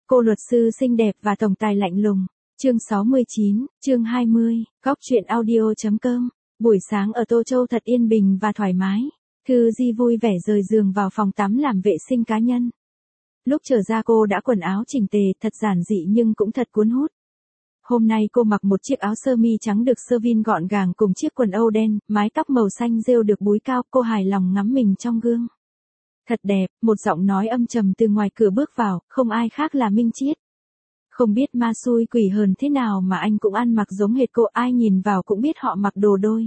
Cô luật sư xinh đẹp và tổng tài lạnh lùng. Chương 69, chương 20, góc truyện audio.com. Buổi sáng ở Tô Châu thật yên bình và thoải mái. Thư Di vui vẻ rời giường vào phòng tắm làm vệ sinh cá nhân. Lúc trở ra cô đã quần áo chỉnh tề, thật giản dị nhưng cũng thật cuốn hút. Hôm nay cô mặc một chiếc áo sơ mi trắng được sơ vin gọn gàng cùng chiếc quần âu đen, mái tóc màu xanh rêu được búi cao, cô hài lòng ngắm mình trong gương. Thật đẹp, một giọng nói âm trầm từ ngoài cửa bước vào, không ai khác là Minh Chiết. Không biết ma xui quỷ hờn thế nào mà anh cũng ăn mặc giống hệt cô, ai nhìn vào cũng biết họ mặc đồ đôi.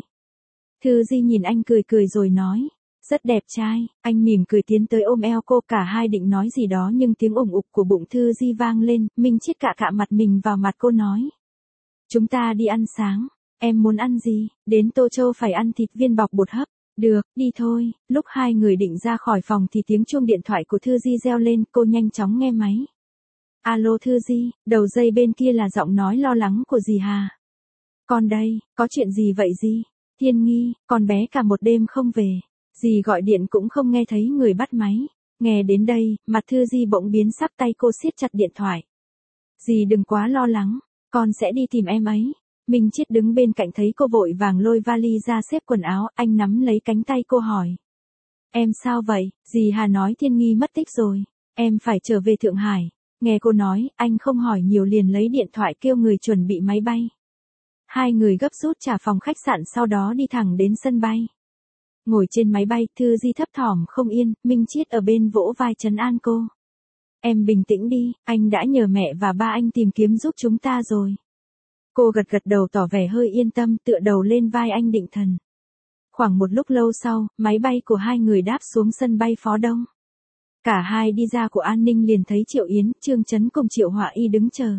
Thư Di nhìn anh cười cười rồi nói, rất đẹp trai. Anh mỉm cười tiến tới ôm eo cô, cả hai định nói gì đó nhưng tiếng ủng ục của bụng Thư Di vang lên, Minh Chiết cạ cạ mặt mình vào mặt cô nói. Chúng ta đi ăn sáng, em muốn ăn gì, đến Tô Châu phải ăn thịt viên bọc bột hấp. Được, đi thôi. Lúc hai người định ra khỏi phòng thì tiếng chuông điện thoại của Thư Di reo lên, cô nhanh chóng nghe máy. Alo Thư Di, đầu dây bên kia là giọng nói lo lắng của dì Hà. Con đây, có chuyện gì vậy dì? Thiên Nghi, con bé cả một đêm không về. Dì gọi điện cũng không nghe thấy người bắt máy. Nghe đến đây, mặt Thư Di bỗng biến sắc, tay cô siết chặt điện thoại. Dì đừng quá lo lắng, con sẽ đi tìm em ấy. Minh Chiết đứng bên cạnh thấy cô vội vàng lôi vali ra xếp quần áo, anh nắm lấy cánh tay cô hỏi. Em sao vậy? Dì Hà nói Thiên Nghi mất tích rồi. Em phải trở về Thượng Hải. Nghe cô nói, anh không hỏi nhiều liền lấy điện thoại kêu người chuẩn bị máy bay. Hai người gấp rút trả phòng khách sạn sau đó đi thẳng đến sân bay. Ngồi trên máy bay, Thư Di thấp thỏm không yên, Minh Chiết ở bên vỗ vai trấn an cô. Em bình tĩnh đi, anh đã nhờ mẹ và ba anh tìm kiếm giúp chúng ta rồi. Cô gật gật đầu tỏ vẻ hơi yên tâm, tựa đầu lên vai anh định thần. Khoảng một lúc lâu sau, máy bay của hai người đáp xuống sân bay Phó Đông. Cả hai đi ra của an ninh liền thấy Triệu Yến, Trương Chấn cùng Triệu Họa Y đứng chờ.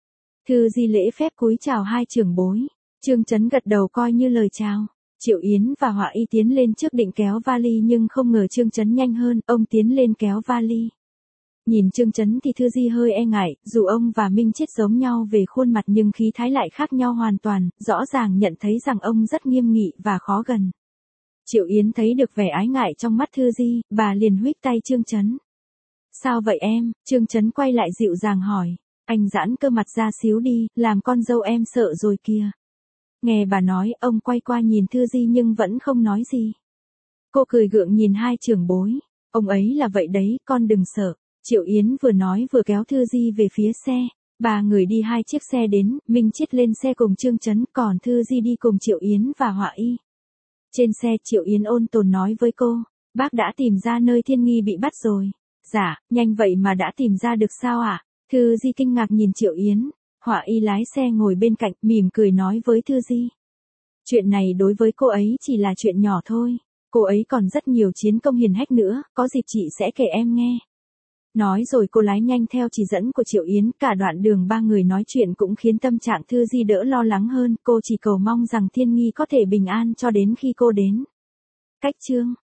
Thư Di lễ phép cúi chào hai trưởng bối. Trương Chấn gật đầu coi như lời chào. Triệu Yến và Họa Y tiến lên trước định kéo vali nhưng không ngờ Trương Chấn nhanh hơn, ông tiến lên kéo vali. Nhìn Trương Chấn thì Thư Di hơi e ngại, dù ông và Minh Chiết giống nhau về khuôn mặt nhưng khí thái lại khác nhau hoàn toàn, rõ ràng nhận thấy rằng ông rất nghiêm nghị và khó gần. Triệu Yến thấy được vẻ ái ngại trong mắt Thư Di, bà liền huých tay Trương Chấn. Sao vậy em? Trương Chấn quay lại dịu dàng hỏi. Anh giãn cơ mặt ra xíu đi, làm con dâu em sợ rồi kìa. Nghe bà nói, ông quay qua nhìn Thư Di nhưng vẫn không nói gì. Cô cười gượng nhìn hai trưởng bối. Ông ấy là vậy đấy, con đừng sợ. Triệu Yến vừa nói vừa kéo Thư Di về phía xe. Ba người đi hai chiếc xe đến, Minh Chiết lên xe cùng Trương Chấn, còn Thư Di đi cùng Triệu Yến và Họa Y. Trên xe Triệu Yến ôn tồn nói với cô, bác đã tìm ra nơi Thiên Nghi bị bắt rồi. Dạ, nhanh vậy mà đã tìm ra được sao ạ? Thư Di kinh ngạc nhìn Triệu Yến. Họa Y lái xe ngồi bên cạnh, mỉm cười nói với Thư Di. Chuyện này đối với cô ấy chỉ là chuyện nhỏ thôi. Cô ấy còn rất nhiều chiến công hiển hách nữa, có dịp chị sẽ kể em nghe. Nói rồi cô lái nhanh theo chỉ dẫn của Triệu Yến, cả đoạn đường ba người nói chuyện cũng khiến tâm trạng Thư Di đỡ lo lắng hơn, cô chỉ cầu mong rằng Thiên Nghi có thể bình an cho đến khi cô đến. Cách chương